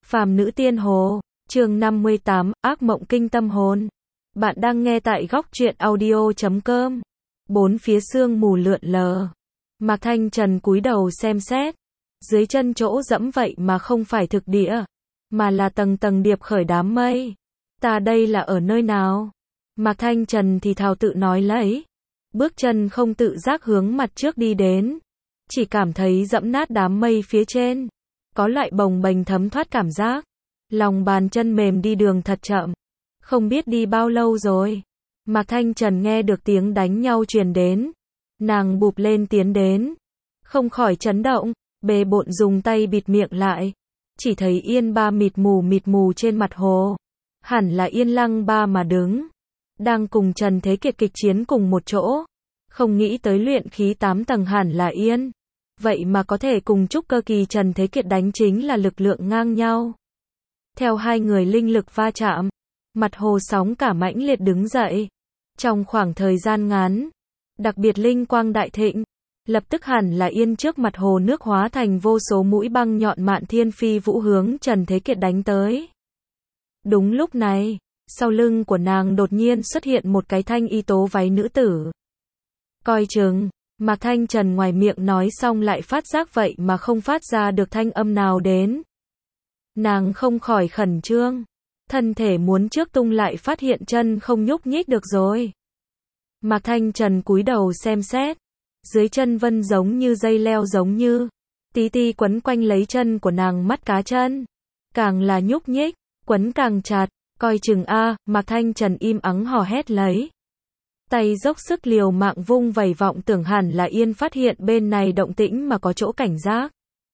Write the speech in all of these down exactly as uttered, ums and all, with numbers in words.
Phàm nữ tiên hồ, chương năm mươi tám, ác mộng kinh tâm hồn. Bạn đang nghe tại góc truyện audio chấm com. Bốn phía sương mù lượn lờ. Mạc Thanh Trần cúi đầu xem xét. Dưới chân chỗ dẫm vậy mà không phải thực địa, mà là tầng tầng điệp khởi đám mây. Ta đây là ở nơi nào? Mạc Thanh Trần thì thào tự nói lấy. Bước chân không tự giác hướng mặt trước đi đến. Chỉ cảm thấy dẫm nát đám mây phía trên. Có loại bồng bềnh thấm thoát cảm giác. Lòng bàn chân mềm đi đường thật chậm. Không biết đi bao lâu rồi. Mạc Thanh Trần nghe được tiếng đánh nhau truyền đến. Nàng bụp lên tiến đến. Không khỏi chấn động, bề bộn dùng tay bịt miệng lại. Chỉ thấy Yên Ba mịt mù mịt mù trên mặt hồ. Hẳn là Yên Lăng Ba mà đứng. Đang cùng Trần Thế Kiệt kịch chiến cùng một chỗ. Không nghĩ tới luyện khí tám tầng hẳn là Yên. Vậy mà có thể cùng trúc cơ kỳ Trần Thế Kiệt đánh chính là lực lượng ngang nhau. Theo hai người linh lực va chạm, mặt hồ sóng cả mãnh liệt đứng dậy. Trong khoảng thời gian ngắn, đặc biệt linh quang đại thịnh, lập tức hẳn là Yên trước mặt hồ nước hóa thành vô số mũi băng nhọn mạn thiên phi vũ hướng Trần Thế Kiệt đánh tới. Đúng lúc này, sau lưng của nàng đột nhiên xuất hiện một cái thanh y tố váy nữ tử. Coi chừng. Mạc Thanh Trần ngoài miệng nói xong lại phát giác vậy mà không phát ra được thanh âm nào đến. Nàng không khỏi khẩn trương. Thân thể muốn trước tung lại phát hiện chân không nhúc nhích được rồi. Mạc Thanh Trần cúi đầu xem xét. Dưới chân vân giống như dây leo giống như. Tí ti quấn quanh lấy chân của nàng mắt cá chân. Càng là nhúc nhích, quấn càng chặt. Coi chừng a, Mạc Thanh Trần im ắng hò hét lấy. Tay dốc sức liều mạng vung vẩy vọng tưởng hẳn là Yên phát hiện bên này động tĩnh mà có chỗ cảnh giác.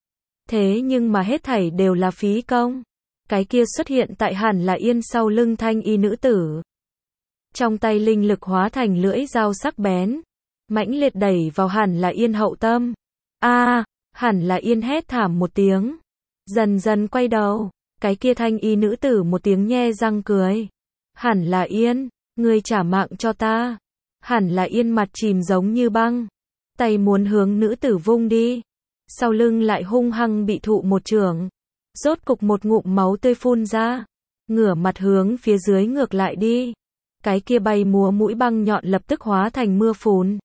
Thế nhưng mà hết thảy đều là phí công. Cái kia xuất hiện tại hẳn là Yên sau lưng thanh y nữ tử. Trong tay linh lực hóa thành lưỡi dao sắc bén. Mãnh liệt đẩy vào hẳn là Yên hậu tâm. A, à, hẳn là Yên hét thảm một tiếng. Dần dần quay đầu. Cái kia thanh y nữ tử một tiếng nhe răng cười. Hẳn là Yên, ngươi trả mạng cho ta. Hẳn là Yên mặt chìm giống như băng. Tay muốn hướng nữ tử vung đi. Sau lưng lại hung hăng bị thụ một chưởng. Rốt cục một ngụm máu tươi phun ra. Ngửa mặt hướng phía dưới ngược lại đi. Cái kia bay múa mũi băng nhọn lập tức hóa thành mưa phùn.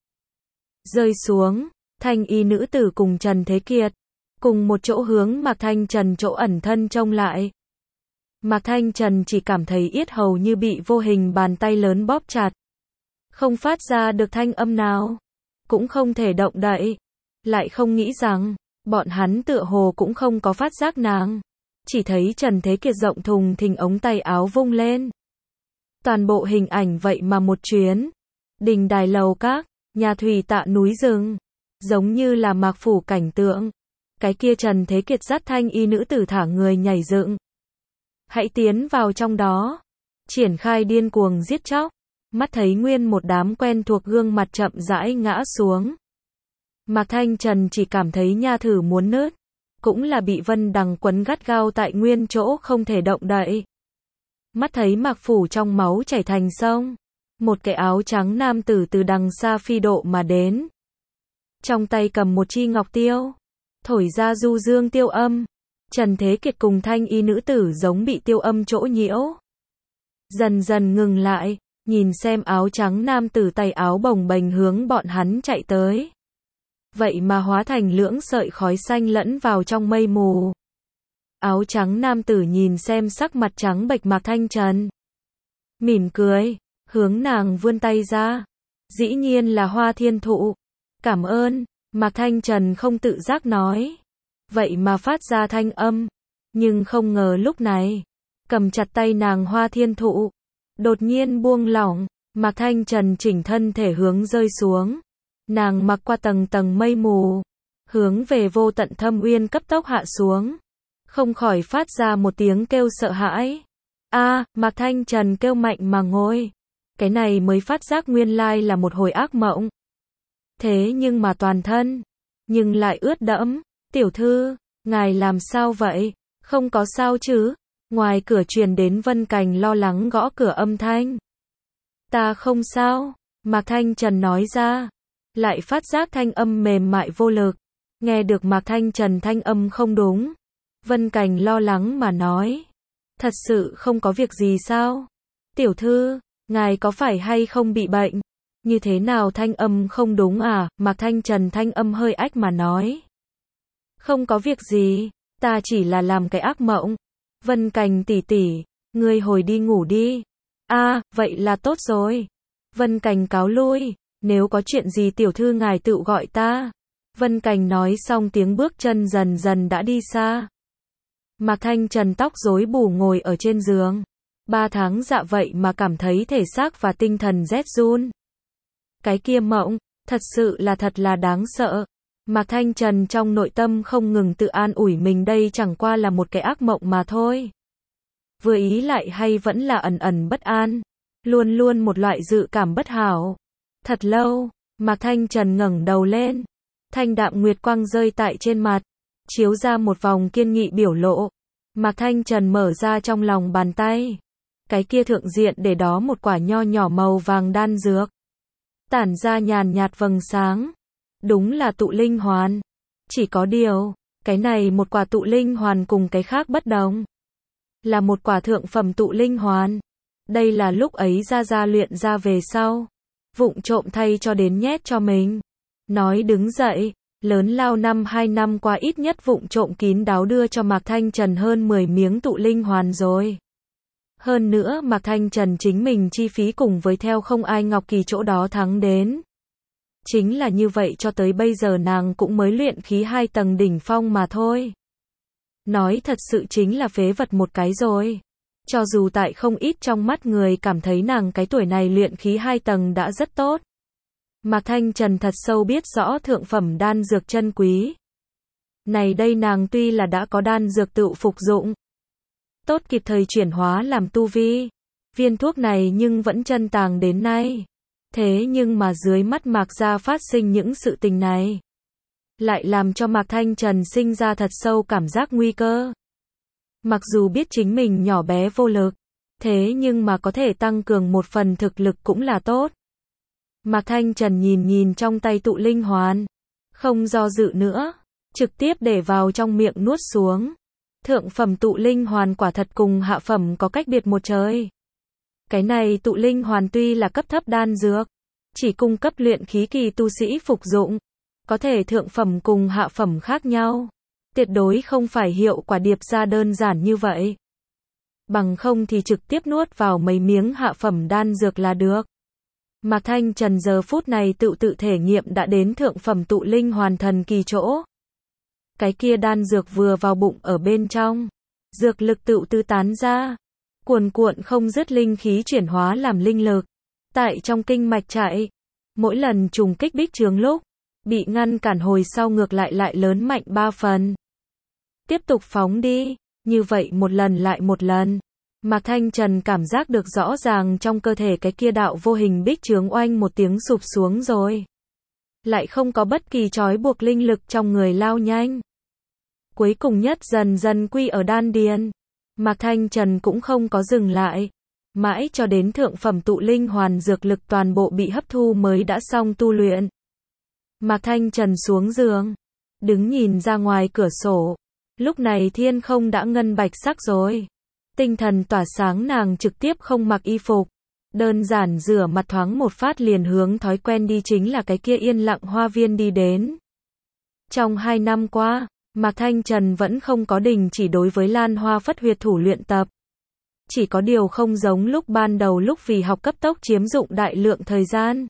Rơi xuống. Thanh y nữ tử cùng Trần Thế Kiệt. Cùng một chỗ hướng Mạc Thanh Trần chỗ ẩn thân trông lại. Mạc Thanh Trần chỉ cảm thấy yết hầu như bị vô hình bàn tay lớn bóp chặt. Không phát ra được thanh âm nào. Cũng không thể động đậy. Lại không nghĩ rằng, bọn hắn tựa hồ cũng không có phát giác nàng. Chỉ thấy Trần Thế Kiệt rộng thùng thình ống tay áo vung lên. Toàn bộ hình ảnh vậy mà một chuyến. Đình đài lầu các, nhà thủy tạ núi rừng. Giống như là mạc phủ cảnh tượng. Cái kia Trần Thế Kiệt dắt thanh y nữ tử thả người nhảy dựng. Hãy tiến vào trong đó. Triển khai điên cuồng giết chóc. Mắt thấy nguyên một đám quen thuộc gương mặt chậm rãi ngã xuống. Mạc Thanh Trần chỉ cảm thấy nha thử muốn nứt. Cũng là bị vân đằng quấn gắt gao tại nguyên chỗ không thể động đậy. Mắt thấy Mạc phủ trong máu chảy thành sông. Một cái áo trắng nam tử từ đằng xa phi độ mà đến. Trong tay cầm một chi ngọc tiêu. Thổi ra du dương tiêu âm. Trần Thế Kiệt cùng thanh y nữ tử giống bị tiêu âm chỗ nhiễu. Dần dần ngừng lại. Nhìn xem áo trắng nam tử tay áo bồng bềnh hướng bọn hắn chạy tới. Vậy mà hóa thành lưỡng sợi khói xanh lẫn vào trong mây mù. Áo trắng nam tử nhìn xem sắc mặt trắng bệch Mạc Thanh Trần. Mỉm cười, hướng nàng vươn tay ra. Dĩ nhiên là Hoa Thiên Thụ. Cảm ơn, Mạc Thanh Trần không tự giác nói. Vậy mà phát ra thanh âm. Nhưng không ngờ lúc này, cầm chặt tay nàng Hoa Thiên Thụ. Đột nhiên buông lỏng, Mạc Thanh Trần chỉnh thân thể hướng rơi xuống. Nàng mặc qua tầng tầng mây mù, hướng về vô tận thâm uyên cấp tốc hạ xuống. Không khỏi phát ra một tiếng kêu sợ hãi. A, à, Mạc Thanh Trần kêu mạnh mà ngồi. Cái này mới phát giác nguyên lai là một hồi ác mộng. Thế nhưng mà toàn thân, nhưng lại ướt đẫm. Tiểu thư, ngài làm sao vậy? Không có sao chứ? Ngoài cửa truyền đến Vân Cành lo lắng gõ cửa âm thanh. Ta không sao, Mạc Thanh Trần nói ra. Lại phát giác thanh âm mềm mại vô lực. Nghe được Mạc Thanh Trần thanh âm không đúng. Vân Cảnh lo lắng mà nói. Thật sự không có việc gì sao? Tiểu thư, ngài có phải hay không bị bệnh? Như thế nào thanh âm không đúng à? Mạc Thanh Trần thanh âm hơi ách mà nói. Không có việc gì, ta chỉ là làm cái ác mộng. Vân Cảnh tỷ tỷ, ngươi hồi đi ngủ đi. A, à, vậy là tốt rồi. Vân Cảnh cáo lui, nếu có chuyện gì tiểu thư ngài tự gọi ta. Vân Cảnh nói xong tiếng bước chân dần dần đã đi xa. Mạc Thanh Trần tóc rối bù ngồi ở trên giường. Ba tháng dạ vậy mà cảm thấy thể xác và tinh thần rét run. Cái kia mộng, thật sự là thật là đáng sợ. Mạc Thanh Trần trong nội tâm không ngừng tự an ủi mình đây chẳng qua là một cái ác mộng mà thôi. Vừa ý lại hay vẫn là ẩn ẩn bất an. Luôn luôn một loại dự cảm bất hảo. Thật lâu, Mạc Thanh Trần ngẩng đầu lên. Thanh đạm nguyệt quang rơi tại trên mặt. Chiếu ra một vòng kiên nghị biểu lộ. Mạc Thanh Trần mở ra trong lòng bàn tay. Cái kia thượng diện để đó một quả nho nhỏ màu vàng đan dược. Tản ra nhàn nhạt vầng sáng. Đúng là tụ linh hoàn. Chỉ có điều, cái này một quả tụ linh hoàn cùng cái khác bất đồng. Là một quả thượng phẩm tụ linh hoàn. Đây là lúc ấy ra ra luyện ra về sau. Vụng trộm thay cho đến nhét cho mình. Nói đứng dậy, lớn lao năm hai năm qua ít nhất vụng trộm kín đáo đưa cho Mạc Thanh Trần hơn mười miếng tụ linh hoàn rồi. Hơn nữa Mạc Thanh Trần chính mình chi phí cùng với theo không ai Ngọc Kỳ chỗ đó thắng đến. Chính là như vậy cho tới bây giờ nàng cũng mới luyện khí hai tầng đỉnh phong mà thôi. Nói thật sự chính là phế vật một cái rồi. Cho dù tại không ít trong mắt người cảm thấy nàng cái tuổi này luyện khí hai tầng đã rất tốt. Mạc Thanh Trần thật sâu biết rõ thượng phẩm đan dược chân quý. Này đây nàng tuy là đã có đan dược tự phục dụng. Tốt kịp thời chuyển hóa làm tu vi. Viên thuốc này nhưng vẫn chân tàng đến nay. Thế nhưng mà dưới mắt Mạc gia phát sinh những sự tình này. Lại làm cho Mạc Thanh Trần sinh ra thật sâu cảm giác nguy cơ. Mặc dù biết chính mình nhỏ bé vô lực. Thế nhưng mà có thể tăng cường một phần thực lực cũng là tốt. Mạc Thanh Trần nhìn nhìn trong tay tụ linh hoàn. Không do dự nữa. Trực tiếp để vào trong miệng nuốt xuống. Thượng phẩm tụ linh hoàn quả thật cùng hạ phẩm có cách biệt một trời. Cái này tụ linh hoàn tuy là cấp thấp đan dược. Chỉ cung cấp luyện khí kỳ tu sĩ phục dụng. Có thể thượng phẩm cùng hạ phẩm khác nhau. Tuyệt đối không phải hiệu quả điệp ra đơn giản như vậy. Bằng không thì trực tiếp nuốt vào mấy miếng hạ phẩm đan dược là được. Mạc Thanh Trần giờ phút này tự tự thể nghiệm đã đến thượng phẩm tụ linh hoàn thần kỳ chỗ. Cái kia đan dược vừa vào bụng ở bên trong. Dược lực tự tư tán ra. Cuồn cuộn không dứt linh khí chuyển hóa làm linh lực. Tại trong kinh mạch chạy. Mỗi lần trùng kích bích chướng lúc. Bị ngăn cản hồi sau ngược lại lại lớn mạnh ba phần. Tiếp tục phóng đi. Như vậy một lần lại một lần. Mạc Thanh Trần cảm giác được rõ ràng trong cơ thể cái kia đạo vô hình bích chướng oanh một tiếng sụp xuống rồi. Lại không có bất kỳ trói buộc linh lực trong người lao nhanh. Cuối cùng nhất dần dần quy ở đan điền. Mạc Thanh Trần cũng không có dừng lại. Mãi cho đến thượng phẩm tụ linh hoàn dược lực toàn bộ bị hấp thu mới đã xong tu luyện. Mạc Thanh Trần xuống giường. Đứng nhìn ra ngoài cửa sổ. Lúc này thiên không đã ngân bạch sắc rồi. Tinh thần tỏa sáng nàng trực tiếp không mặc y phục. Đơn giản rửa mặt thoáng một phát liền hướng thói quen đi chính là cái kia yên lặng hoa viên đi đến. Trong hai năm qua, Mạc Thanh Trần vẫn không có đình chỉ đối với Lan Hoa Phất huyệt thủ luyện tập. Chỉ có điều không giống lúc ban đầu lúc vì học cấp tốc chiếm dụng đại lượng thời gian.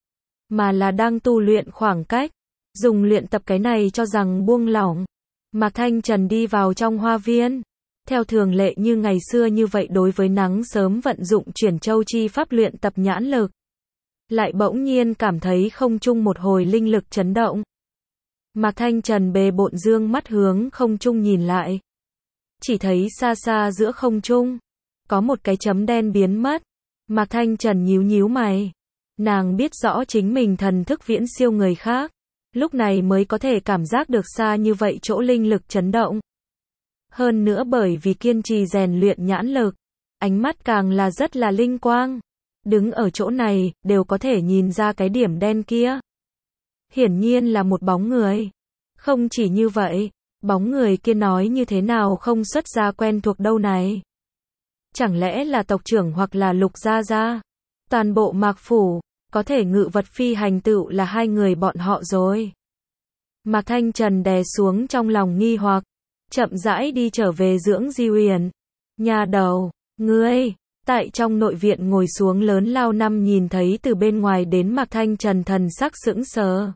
Mà là đang tu luyện khoảng cách. Dùng luyện tập cái này cho rằng buông lỏng. Mạc Thanh Trần đi vào trong hoa viên. Theo thường lệ như ngày xưa như vậy đối với nắng sớm vận dụng chuyển châu chi pháp luyện tập nhãn lực. Lại bỗng nhiên cảm thấy không trung một hồi linh lực chấn động. Mạc Thanh Trần bề bộn dương mắt hướng không trung nhìn lại. Chỉ thấy xa xa giữa không trung. Có một cái chấm đen biến mất. Mạc Thanh Trần nhíu nhíu mày. Nàng biết rõ chính mình thần thức viễn siêu người khác. Lúc này mới có thể cảm giác được xa như vậy chỗ linh lực chấn động. Hơn nữa bởi vì kiên trì rèn luyện nhãn lực. Ánh mắt càng là rất là linh quang. Đứng ở chỗ này, đều có thể nhìn ra cái điểm đen kia. Hiển nhiên là một bóng người. Không chỉ như vậy, Bóng người kia nói như thế nào không xuất ra quen thuộc đâu này. Chẳng lẽ là tộc trưởng hoặc là Lục Gia Gia? Toàn bộ Mạc Phủ, có thể ngự vật phi hành tựu là hai người bọn họ rồi. Mạc Thanh Trần đè xuống trong lòng nghi hoặc, chậm rãi đi trở về dưỡng Di Uyển. Nhà đầu, ngươi, tại trong nội viện ngồi xuống Lớn Lao Năm nhìn thấy từ bên ngoài đến Mạc Thanh Trần thần sắc sững sờ.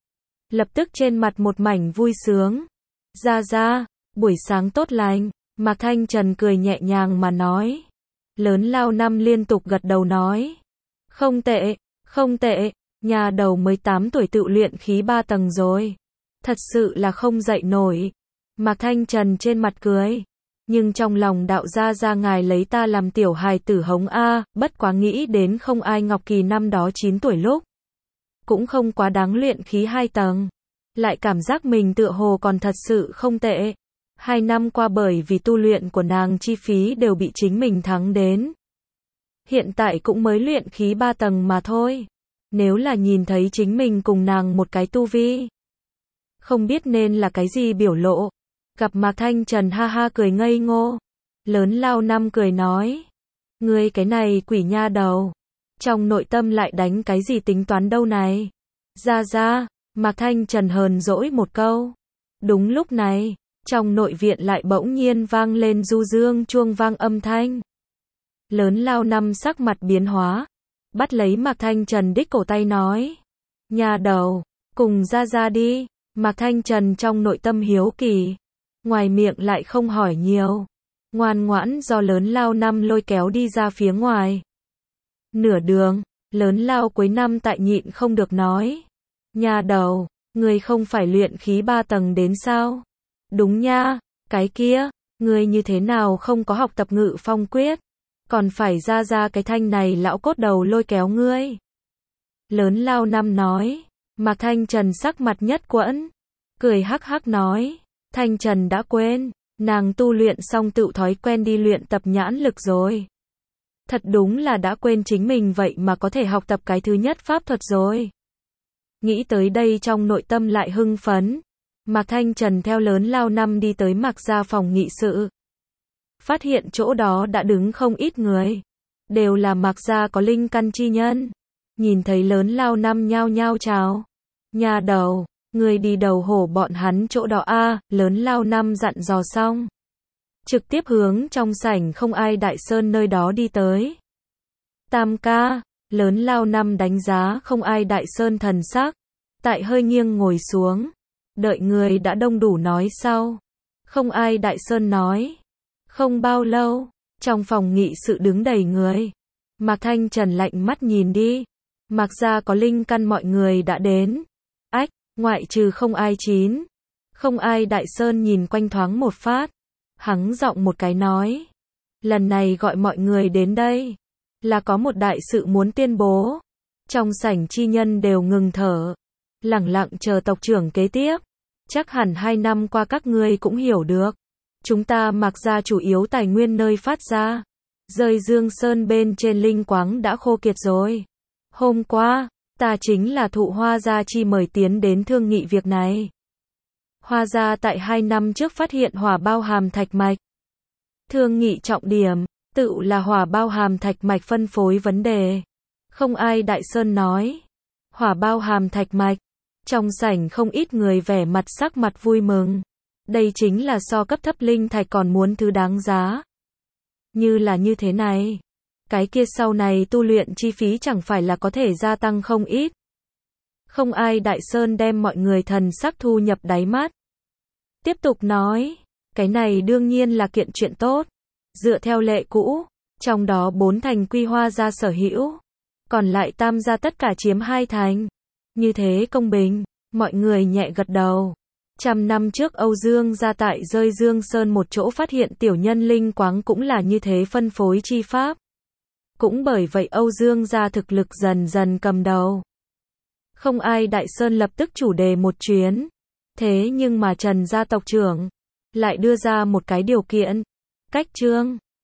Lập tức trên mặt một mảnh vui sướng. Gia Gia, buổi sáng tốt lành, Mạc Thanh Trần cười nhẹ nhàng mà nói. Lớn Lao Năm liên tục gật đầu nói. Không tệ, không tệ, nhà đầu mới tám tuổi tự luyện khí ba tầng rồi. Thật sự là không dậy nổi. Mạc Thanh Trần trên mặt cười. Nhưng trong lòng đạo gia gia ngài lấy ta làm tiểu hài tử hống a, bất quá nghĩ đến không ai Ngọc Kỳ năm đó chín tuổi lúc. Cũng không quá đáng luyện khí hai tầng. Lại cảm giác mình tựa hồ còn thật sự không tệ. Hai năm qua bởi vì tu luyện của nàng chi phí đều bị chính mình thắng đến. Hiện tại cũng mới luyện khí ba tầng mà thôi. Nếu là nhìn thấy chính mình cùng nàng một cái tu vi. Không biết nên là cái gì biểu lộ. Gặp Mạc Thanh Trần ha ha cười ngây ngô. Lớn Lao Năm cười nói. Ngươi cái này quỷ nha đầu. Trong nội tâm lại đánh cái gì tính toán đâu này. Ra ra, Mạc Thanh Trần hờn dỗi một câu. Đúng lúc này, trong nội viện lại bỗng nhiên vang lên du dương chuông vang âm thanh. Lớn Lao Năm sắc mặt biến hóa. Bắt lấy Mạc Thanh Trần đích cổ tay nói. Nhà đầu, cùng ra ra đi. Mạc Thanh Trần trong nội tâm hiếu kỳ. Ngoài miệng lại không hỏi nhiều. Ngoan ngoãn do Lớn Lao Năm lôi kéo đi ra phía ngoài. Nửa đường, Lớn Lao cuối năm tại nhịn không được nói. Nhà đầu, người không phải luyện khí ba tầng đến sao? Đúng nha, cái kia, người như thế nào không có học tập ngự phong quyết? Còn phải ra ra cái thanh này lão cốt đầu lôi kéo ngươi. Lớn Lao Năm nói. Mạc Thanh Trần sắc mặt nhất quẫn. Cười hắc hắc nói. Thanh Trần đã quên, nàng tu luyện xong tự thói quen đi luyện tập nhãn lực rồi. Thật đúng là đã quên chính mình vậy mà có thể học tập cái thứ nhất pháp thuật rồi. Nghĩ tới đây trong nội tâm lại hưng phấn. Mạc Thanh Trần theo Lớn Lao Năm đi tới Mạc gia phòng nghị sự. Phát hiện chỗ đó đã đứng không ít người. Đều là Mạc gia có linh căn chi nhân. Nhìn thấy Lớn Lao Năm nhao nhao chào. Nhà đầu, người đi đầu hổ bọn hắn chỗ đó a, Lớn Lao Năm dặn dò xong. Trực tiếp hướng trong sảnh không ai đại sơn nơi đó đi tới. Tam ca, Lớn Lao Năm đánh giá không ai đại sơn thần sắc. Tại hơi nghiêng ngồi xuống. Đợi người đã đông đủ nói sau. Không ai đại sơn nói. Không bao lâu, trong phòng nghị sự đứng đầy người. Mạc Thanh Trần lạnh mắt nhìn đi. Mạc gia có linh căn mọi người đã đến. Ách, ngoại trừ không ai chín. Không ai đại sơn nhìn quanh thoáng một phát. Hắng giọng một cái nói. Lần này gọi mọi người đến đây. Là có một đại sự muốn tuyên bố. Trong sảnh chi nhân đều ngừng thở. Lẳng lặng chờ tộc trưởng kế tiếp. Chắc hẳn hai năm qua các ngươi cũng hiểu được. Chúng ta Mạc gia chủ yếu tài nguyên nơi phát ra. Rơi Dương Sơn bên trên linh quáng đã khô kiệt rồi. Hôm qua, ta chính là thụ Hoa gia chi mời tiến đến thương nghị việc này. Hoa gia tại hai năm trước phát hiện hỏa bao hàm thạch mạch. Thương nghị trọng điểm, tự là hỏa bao hàm thạch mạch phân phối vấn đề. Không ai đại sơn nói. Hỏa bao hàm thạch mạch. Trong sảnh không ít người vẻ mặt sắc mặt vui mừng. Đây chính là so cấp thấp linh thạch còn muốn thứ đáng giá. Như là như thế này. Cái kia sau này tu luyện chi phí chẳng phải là có thể gia tăng không ít. Không ai đại sơn đem mọi người thần sắc thu nhập đáy mắt. Tiếp tục nói. Cái này đương nhiên là kiện chuyện tốt. Dựa theo lệ cũ. Trong đó bốn thành quy Hoa gia sở hữu. Còn lại tam gia tất cả chiếm hai thành. Như thế công bình. Mọi người nhẹ gật đầu. Trăm năm trước Âu Dương gia tại Rơi Dương Sơn một chỗ phát hiện tiểu nhân linh quáng cũng là như thế phân phối chi pháp. Cũng bởi vậy Âu Dương gia thực lực dần dần cầm đầu. Không ai đại sơn lập tức chủ đề một chuyến. Thế nhưng mà Trần gia tộc trưởng lại đưa ra một cái điều kiện. Cách trương,